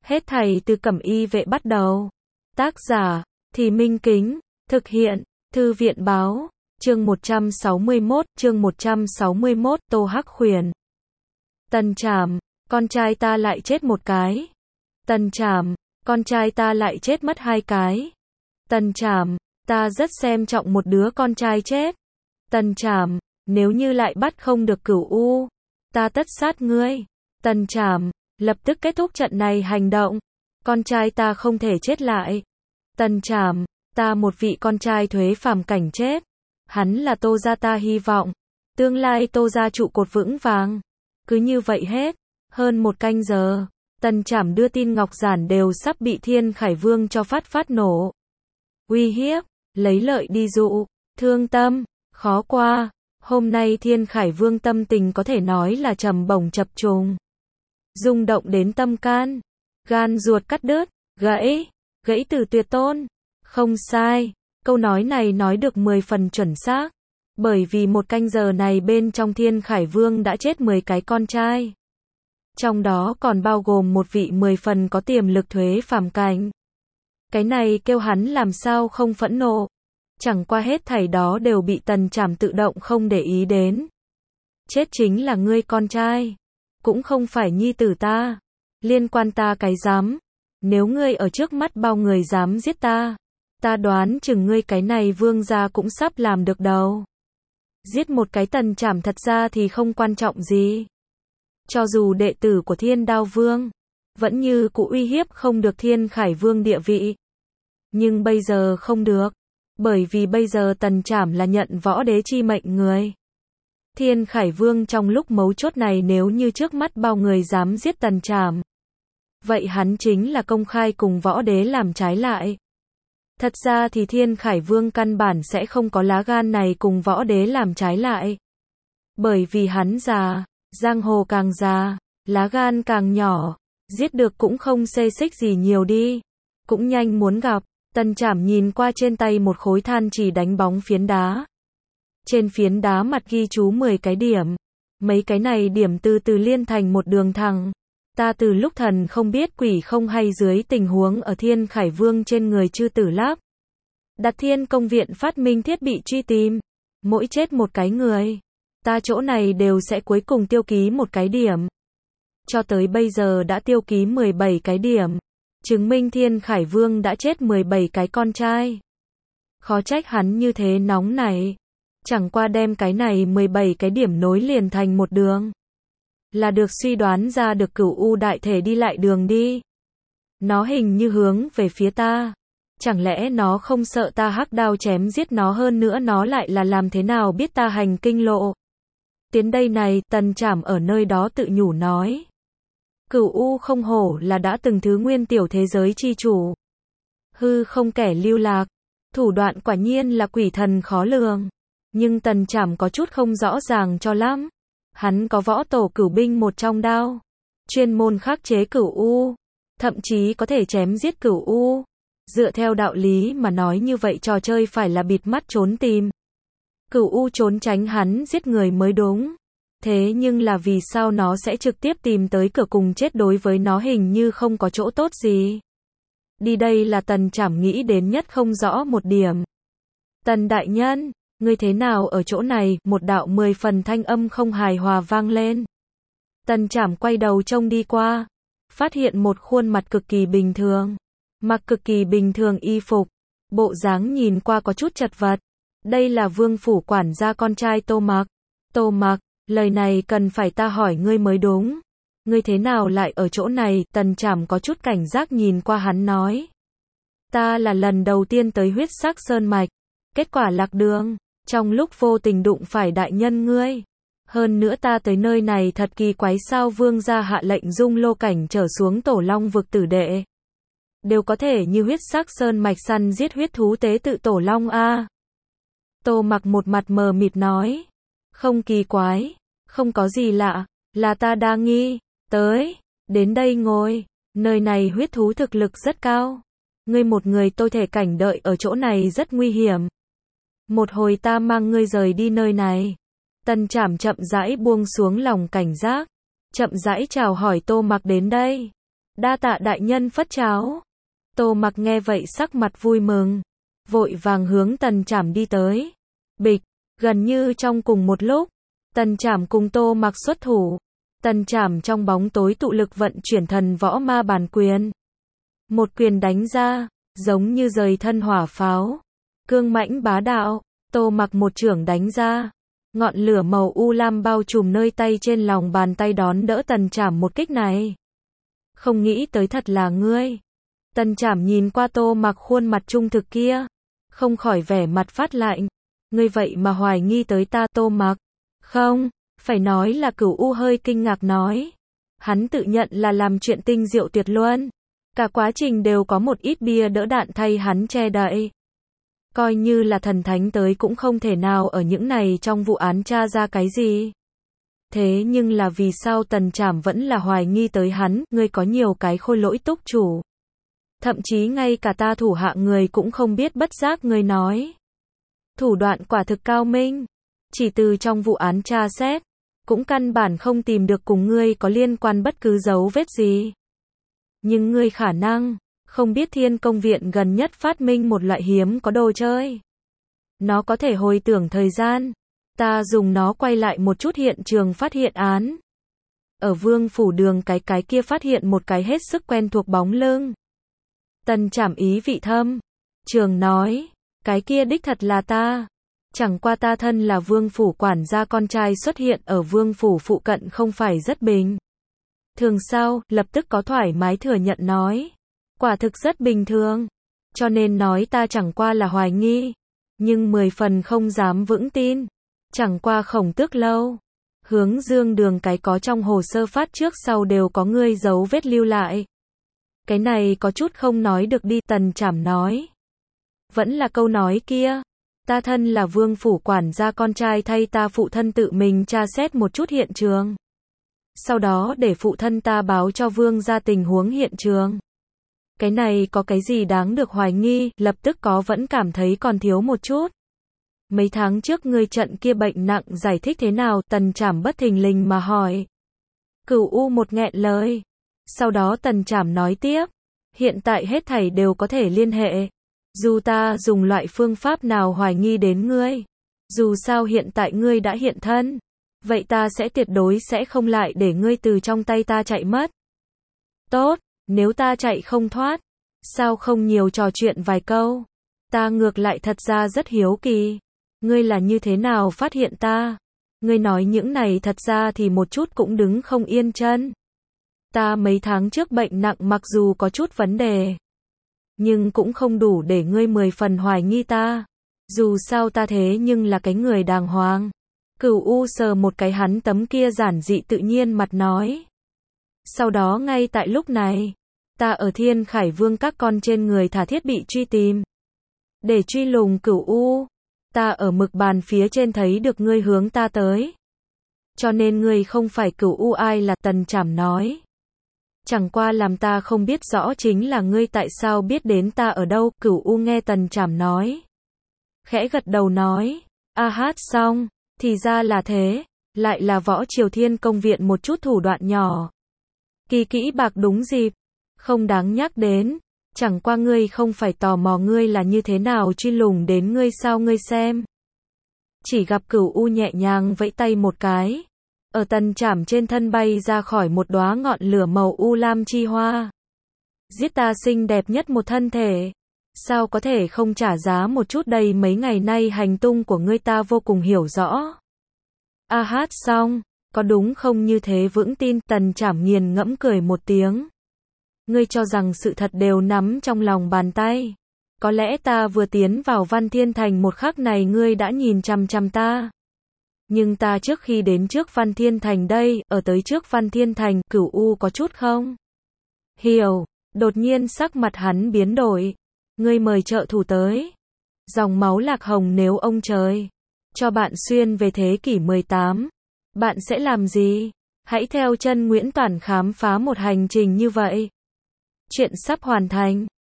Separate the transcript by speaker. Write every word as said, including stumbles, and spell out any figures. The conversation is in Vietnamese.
Speaker 1: Hết thảy từ Cẩm Y vệ bắt đầu. Tác giả, Thì Minh Kính, thực hiện, Thư viện báo, chương một trăm sáu mươi mốt, chương một trăm sáu mươi mốt, Tô Hắc Khuyển. Tần Trảm, con trai ta lại chết một cái. Tần Trảm, con trai ta lại chết mất hai cái. Tần Trảm, ta rất xem trọng một đứa con trai chết. Tần Trảm, nếu như lại bắt không được Cửu U, ta tất sát ngươi. Tần Trảm, lập tức kết thúc trận này hành động. Con trai ta không thể chết lại. Tần Trảm, ta một vị con trai thuế phàm cảnh chết. Hắn là Tô gia ta hy vọng. Tương lai Tô gia trụ cột vững vàng. Cứ như vậy hết. Hơn một canh giờ, Tần Trảm đưa tin Ngọc Giản đều sắp bị Thiên Khải Vương cho phát phát nổ. Uy hiếp, lấy lợi đi dụ, thương tâm, khó qua. Hôm nay Thiên Khải Vương tâm tình có thể nói là trầm bổng chập trùng. Rung động đến tâm can. Gan ruột cắt đứt, gãy, gãy từ tuyệt tôn. Không sai, câu nói này nói được mười phần chuẩn xác. Bởi vì một canh giờ này bên trong Thiên Khải Vương đã chết mười cái con trai. Trong đó còn bao gồm một vị mười phần có tiềm lực thuế phàm cảnh. Cái này kêu hắn làm sao không phẫn nộ. Chẳng qua hết thảy đó đều bị Tần Trảm tự động không để ý đến. Chết chính là ngươi con trai. Cũng không phải nhi tử ta. Liên quan ta cái dám. Nếu ngươi ở trước mắt bao người dám giết ta. Ta đoán chừng ngươi cái này vương gia cũng sắp làm được đâu. Giết một cái Tần Trảm thật ra thì không quan trọng gì. Cho dù đệ tử của Thiên Đao Vương, vẫn như cũ uy hiếp không được Thiên Khải Vương địa vị. Nhưng bây giờ không được. Bởi vì bây giờ Tần Trảm là nhận võ đế chi mệnh người. Thiên Khải Vương trong lúc mấu chốt này nếu như trước mắt bao người dám giết Tần Trảm, vậy hắn chính là công khai cùng võ đế làm trái lại. Thật ra thì Thiên Khải Vương căn bản sẽ không có lá gan này cùng võ đế làm trái lại. Bởi vì hắn già, giang hồ càng già, lá gan càng nhỏ, giết được cũng không xê xích gì nhiều đi. Cũng nhanh muốn gặp. Tần Trảm nhìn qua trên tay một khối than chỉ đánh bóng phiến đá. Trên phiến đá mặt ghi chú mười cái điểm. Mấy cái này điểm từ từ liên thành một đường thẳng. Ta từ lúc thần không biết quỷ không hay dưới tình huống ở Thiên Khải Vương trên người chư tử láp. Đặt Thiên Công Viện phát minh thiết bị truy tìm. Mỗi chết một cái người, ta chỗ này đều sẽ cuối cùng tiêu ký một cái điểm. Cho tới bây giờ đã tiêu ký mười bảy cái điểm. Chứng minh Thiên Khải Vương đã chết mười bảy cái con trai. Khó trách hắn như thế nóng này. Chẳng qua đem cái này mười bảy cái điểm nối liền thành một đường. Là được suy đoán ra được Cửu U đại thể đi lại đường đi. Nó hình như hướng về phía ta. Chẳng lẽ nó không sợ ta hắc đao chém giết nó hơn nữa nó lại là làm thế nào biết ta hành kinh lộ. Tiến đây này, Tần Trảm ở nơi đó tự nhủ nói. Cửu U không hổ là đã từng thứ nguyên tiểu thế giới chi chủ. Hư không kẻ lưu lạc. Thủ đoạn quả nhiên là quỷ thần khó lường. Nhưng Tần Trảm có chút không rõ ràng cho lắm. Hắn có võ tổ cửu binh một trong đao. Chuyên môn khắc chế Cửu U. Thậm chí có thể chém giết Cửu U. Dựa theo đạo lý mà nói như vậy trò chơi phải là bịt mắt trốn tìm. Cửu U trốn tránh hắn giết người mới đúng. Thế nhưng là vì sao nó sẽ trực tiếp tìm tới cửa cùng chết đối với nó hình như không có chỗ tốt gì. Đi đây là Tần Trảm nghĩ đến nhất không rõ một điểm. Tần đại nhân, ngươi thế nào ở chỗ này, một đạo mười phần thanh âm không hài hòa vang lên. Tần Trảm quay đầu trông đi qua. Phát hiện một khuôn mặt cực kỳ bình thường. Mặc cực kỳ bình thường y phục. Bộ dáng nhìn qua có chút chật vật. Đây là vương phủ quản gia con trai Tô Mặc. Tô Mặc. Lời này cần phải ta hỏi ngươi mới đúng. Ngươi thế nào lại ở chỗ này? Tần Trảm có chút cảnh giác nhìn qua hắn nói. Ta là lần đầu tiên tới huyết sắc sơn mạch. Kết quả lạc đường. Trong lúc vô tình đụng phải đại nhân ngươi. Hơn nữa ta tới nơi này thật kỳ quái sao vương gia hạ lệnh dung lô cảnh trở xuống tổ long vực tử đệ. Đều có thể như huyết sắc sơn mạch săn giết huyết thú tế tự tổ long a. Tô Mặc một mặt mờ mịt nói. Không kỳ quái, không có gì lạ, là ta đa nghi, tới, đến đây ngồi, nơi này huyết thú thực lực rất cao. Ngươi một người tôi thể cảnh đợi ở chỗ này rất nguy hiểm. Một hồi ta mang ngươi rời đi nơi này. Tần Trảm chậm rãi buông xuống lòng cảnh giác, chậm rãi chào hỏi Tô Mặc đến đây. Đa tạ đại nhân phất tráo. Tô Mặc nghe vậy sắc mặt vui mừng, vội vàng hướng Tần Trảm đi tới. Bịch, gần như trong cùng một lúc, Tần Trảm cùng Tô Mặc xuất thủ. Tần Trảm trong bóng tối tụ lực vận chuyển thần võ ma bản quyền. Một quyền đánh ra, giống như rời thân hỏa pháo. Cương mãnh bá đạo, Tô Mặc một chưởng đánh ra. Ngọn lửa màu u lam bao trùm nơi tay trên lòng bàn tay đón đỡ Tần Trảm một kích này. Không nghĩ tới thật là ngươi. Tần Trảm nhìn qua Tô Mặc khuôn mặt trung thực kia, không khỏi vẻ mặt phát lạnh. Ngươi vậy mà hoài nghi tới ta? Tô Mặc? Không, phải nói là Cửu U hơi kinh ngạc nói. Hắn tự nhận là làm chuyện tinh diệu tuyệt luân. Cả quá trình đều có một ít bia đỡ đạn thay hắn che đậy. Coi như là thần thánh tới cũng không thể nào ở những này trong vụ án tra ra cái gì. Thế nhưng là vì sao Tần Trảm vẫn là hoài nghi tới hắn? Ngươi có nhiều cái khôi lỗi túc chủ. Thậm chí ngay cả ta thủ hạ người cũng không biết, bất giác ngươi nói. Thủ đoạn quả thực cao minh. Chỉ từ trong vụ án tra xét, cũng căn bản không tìm được cùng ngươi có liên quan bất cứ dấu vết gì. Nhưng ngươi khả năng không biết Thiên Công Viện gần nhất phát minh một loại hiếm có đồ chơi. Nó có thể hồi tưởng thời gian. Ta dùng nó quay lại một chút hiện trường phát hiện án. Ở Vương phủ đường cái cái kia phát hiện một cái hết sức quen thuộc bóng lưng. Tần Trảm ý vị thâm trường nói, cái kia đích thật là ta. Chẳng qua ta thân là Vương phủ quản gia, con trai xuất hiện ở Vương phủ phụ cận không phải rất bình thường sao? Lập tức có thoải mái thừa nhận nói, quả thực rất bình thường. Cho nên nói ta chẳng qua là hoài nghi, nhưng mười phần không dám vững tin. Chẳng qua Khổng Tước lâu, Hướng Dương đường cái có trong hồ sơ phát trước sau đều có ngươi dấu vết lưu lại. Cái này có chút không nói được đi. Tần Trảm nói, vẫn là câu nói kia, ta thân là Vương phủ quản gia, con trai thay ta phụ thân tự mình tra xét một chút hiện trường. Sau đó để phụ thân ta báo cho Vương gia tình huống hiện trường. Cái này có cái gì đáng được hoài nghi? Lập tức có vẫn cảm thấy còn thiếu một chút. Mấy tháng trước ngươi trận kia bệnh nặng giải thích thế nào? Tần Trảm bất thình lình mà hỏi. Cửu U một nghẹn lời. Sau đó Tần Trảm nói tiếp, hiện tại hết thảy đều có thể liên hệ. Dù ta dùng loại phương pháp nào hoài nghi đến ngươi, dù sao hiện tại ngươi đã hiện thân, vậy ta sẽ tuyệt đối sẽ không lại để ngươi từ trong tay ta chạy mất. Tốt, nếu ta chạy không thoát, sao không nhiều trò chuyện vài câu? Ta ngược lại thật ra rất hiếu kỳ, ngươi là như thế nào phát hiện ta? Ngươi nói những này thật ra thì một chút cũng đứng không yên chân. Ta mấy tháng trước bệnh nặng mặc dù có chút vấn đề, nhưng cũng không đủ để ngươi mười phần hoài nghi ta. Dù sao ta thế nhưng là cái người đàng hoàng. Cửu U sờ một cái hắn tấm kia giản dị tự nhiên mặt nói. Sau đó ngay tại lúc này, ta ở Thiên Khải Vương các con trên người thả thiết bị truy tìm. Để truy lùng Cửu U, ta ở mực bàn phía trên thấy được ngươi hướng ta tới. Cho nên ngươi không phải Cửu U. Ai là? Tần Trảm nói. Chẳng qua làm ta không biết rõ chính là ngươi tại sao biết đến ta ở đâu? Cửu U nghe Tần Trảm nói, khẽ gật đầu nói, a hát xong, thì ra là thế, lại là Võ Triều Thiên Công Viện một chút thủ đoạn nhỏ. Kỳ kỹ bạc đúng dịp, không đáng nhắc đến. Chẳng qua ngươi không phải tò mò ngươi là như thế nào truy lùng đến ngươi sao? Ngươi xem. Chỉ gặp Cửu U nhẹ nhàng vẫy tay một cái, ở Tần Trảm trên thân bay ra khỏi một đóa ngọn lửa màu u lam chi hoa. Giết ta xinh đẹp nhất một thân thể, sao có thể không trả giá một chút đây? Mấy ngày nay hành tung của ngươi ta vô cùng hiểu rõ. A hát xong, có đúng không? Như thế vững tin. Tần Trảm nghiền ngẫm cười một tiếng. Ngươi cho rằng sự thật đều nắm trong lòng bàn tay. Có lẽ ta vừa tiến vào Văn Thiên Thành một khắc này ngươi đã nhìn chằm chằm ta. Nhưng ta trước khi đến trước Văn Thiên Thành đây, ở tới trước Văn Thiên Thành, Cửu U có chút không hiểu. Đột nhiên sắc mặt hắn biến đổi. Ngươi mời trợ thủ tới. Dòng máu Lạc Hồng, nếu ông trời cho bạn xuyên về thế kỷ mười tám, bạn sẽ làm gì? Hãy theo chân Nguyễn Toản khám phá một hành trình như vậy. Chuyện sắp hoàn thành.